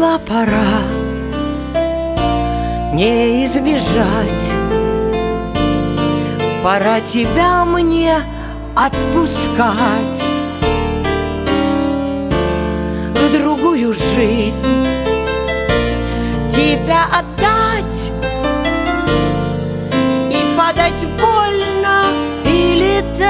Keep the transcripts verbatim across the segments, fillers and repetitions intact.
Пришла пора, не избежать. Пора тебя мне отпускать в другую жизнь, тебя отдать и падать больно и летать.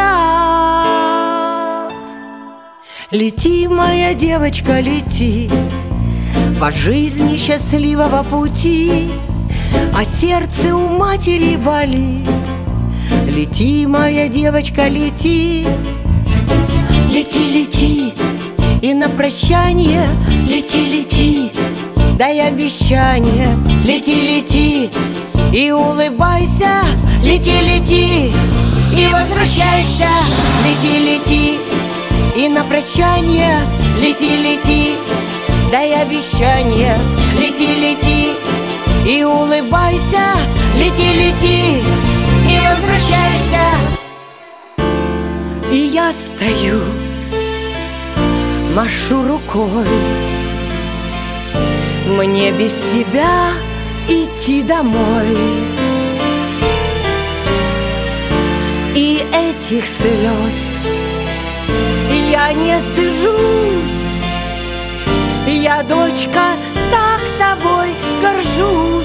Лети, моя девочка, лети по жизни счастливого пути, а сердце у матери болит. Лети, моя девочка, лети. Лети, лети, и на прощание лети, лети, дай обещание. Лети, лети, и улыбайся. Лети, лети, и возвращайся. Лети, лети, и на прощание лети, лети, дай обещание. Лети, лети, и улыбайся. Лети, лети, и возвращайся. И я стою, машу рукой, мне без тебя идти домой. И этих слез я не стыжусь, я, дочка, так тобой горжусь.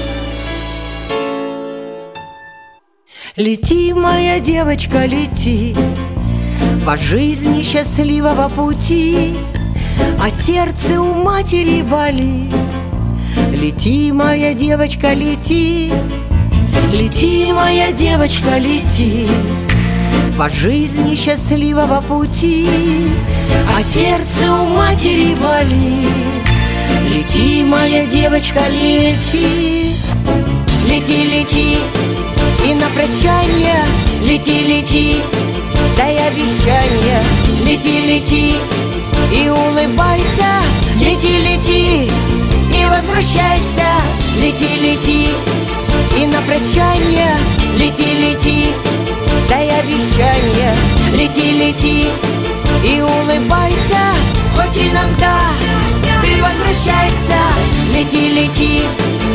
Лети, моя девочка, лети по жизни счастливого пути, а сердце у матери болит. Лети, моя девочка, лети. Лети, моя девочка, лети по жизни счастливого пути, а сердце у матери болит. Лети, моя девочка, лети. Лети, лети, и на прощание лети, лети, дай обещание. Лети, лети, и улыбайся. Лети, лети, и возвращайся. Лети, лети, и на прощание лети, лети, дай обещание. Лети, лети, и улыбайся. Хоть иногда ты возвращайся. Лети, лети,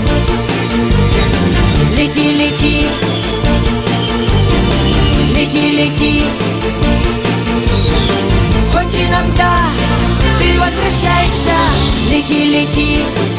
лети, лети, лети, лети. Хоть иногда ты возвращайся. Лети, лети.